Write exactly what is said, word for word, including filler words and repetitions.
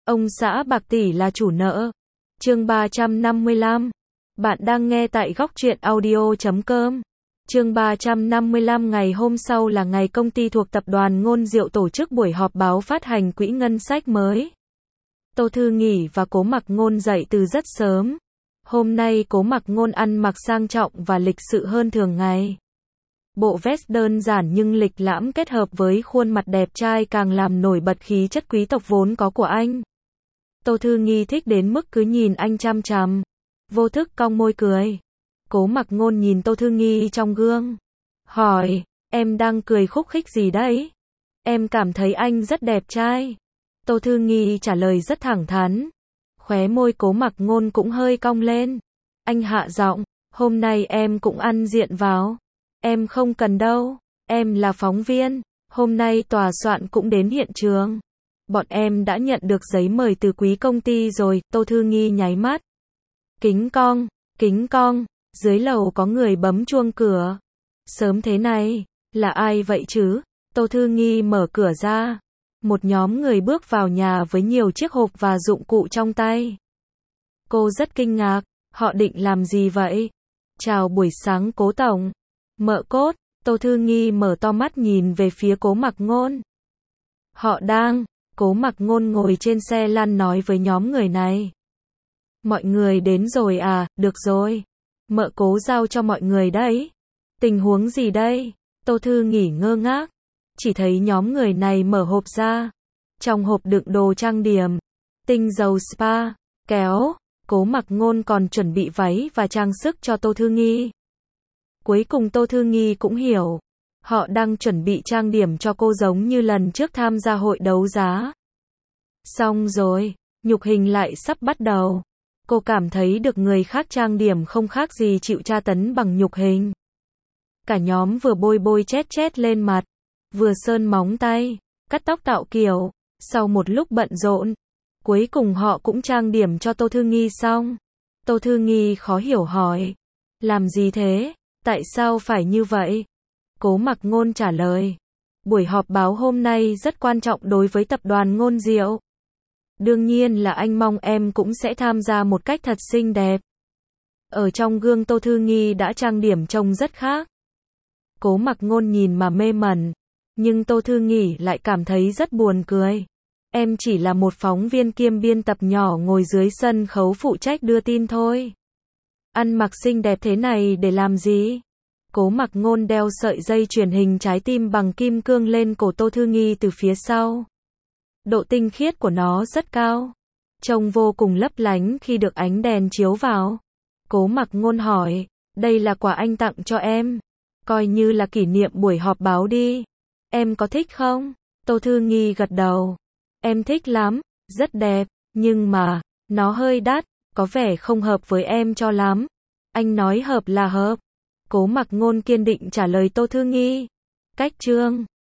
Ông xã bạc tỷ là chủ nợ. Chương ba trăm năm mươi lăm. Bạn đang nghe tại góc truyện audio chấm com. Chương ba trăm năm mươi lăm. Ngày hôm sau là ngày công ty thuộc tập đoàn Ngôn Diệu tổ chức buổi họp báo phát hành quỹ ngân sách mới. Tô Thư Nghỉ và Cố Mặc Ngôn dậy từ rất sớm. Hôm nay Cố Mặc Ngôn ăn mặc sang trọng và lịch sự hơn thường ngày. Bộ vest đơn giản nhưng lịch lãm kết hợp với khuôn mặt đẹp trai càng làm nổi bật khí chất quý tộc vốn có của anh. Tô Thư Nghi thích đến mức cứ nhìn anh chằm chằm, vô thức cong môi cười. Cố Mặc Ngôn nhìn Tô Thư Nghi trong gương, hỏi, em đang cười khúc khích gì đấy? Em cảm thấy anh rất đẹp trai. Tô Thư Nghi trả lời rất thẳng thắn. Khóe môi Cố Mặc Ngôn cũng hơi cong lên. Anh hạ giọng, hôm nay em cũng ăn diện vào. Em không cần đâu, em là phóng viên. Hôm nay tòa soạn cũng đến hiện trường. Bọn em đã nhận được giấy mời từ quý công ty rồi. Tô Thư Nghi nháy mắt. Kính cong, kính cong. Dưới lầu có người bấm chuông cửa. Sớm thế này, là ai vậy chứ? Tô Thư Nghi mở cửa ra. Một nhóm người bước vào nhà với nhiều chiếc hộp và dụng cụ trong tay. Cô rất kinh ngạc, họ định làm gì vậy? Chào buổi sáng Cố tổng. Mợ Cốt. Tô Thư Nghi mở to mắt nhìn về phía Cố Mặc Ngôn. Họ đang, Cố Mặc Ngôn ngồi trên xe lăn nói với nhóm người này. Mọi người đến rồi à, được rồi. Mợ Cố giao cho mọi người đấy. Tình huống gì đây? Tô Thư Nghỉ ngơ ngác. Chỉ thấy nhóm người này mở hộp ra. Trong hộp đựng đồ trang điểm, tinh dầu spa, kéo. Cố Mặc Ngôn còn chuẩn bị váy và trang sức cho Tô Thư Nghi. Cuối cùng Tô Thư Nghi cũng hiểu. Họ đang chuẩn bị trang điểm cho cô giống như lần trước tham gia hội đấu giá. Xong rồi, nhục hình lại sắp bắt đầu. Cô cảm thấy được người khác trang điểm không khác gì chịu tra tấn bằng nhục hình. Cả nhóm vừa bôi bôi chét chét lên mặt, vừa sơn móng tay, cắt tóc tạo kiểu. Sau một lúc bận rộn, cuối cùng họ cũng trang điểm cho Tô Thư Nghi xong. Tô Thư Nghi khó hiểu hỏi. Làm gì thế? Tại sao phải như vậy? Cố Mặc Ngôn trả lời. Buổi họp báo hôm nay rất quan trọng đối với tập đoàn Ngôn Diệu. Đương nhiên là anh mong em cũng sẽ tham gia một cách thật xinh đẹp. Ở trong gương Tô Thư Nghi đã trang điểm trông rất khác. Cố Mặc Ngôn nhìn mà mê mẩn. Nhưng Tô Thư Nghi lại cảm thấy rất buồn cười. Em chỉ là một phóng viên kiêm biên tập nhỏ ngồi dưới sân khấu phụ trách đưa tin thôi. Ăn mặc xinh đẹp thế này để làm gì? Cố Mặc Ngôn đeo sợi dây chuyền hình trái tim bằng kim cương lên cổ Tô Thư Nghi từ phía sau. Độ tinh khiết của nó rất cao. Trông vô cùng lấp lánh khi được ánh đèn chiếu vào. Cố Mặc Ngôn hỏi, đây là quà anh tặng cho em. Coi như là kỷ niệm buổi họp báo đi. Em có thích không? Tô Thư Nghi gật đầu. Em thích lắm, rất đẹp, nhưng mà, nó hơi đắt, có vẻ không hợp với em cho lắm. Anh nói hợp là hợp. Cố Mặc Ngôn kiên định trả lời Tô Thư Nghi. Cách chương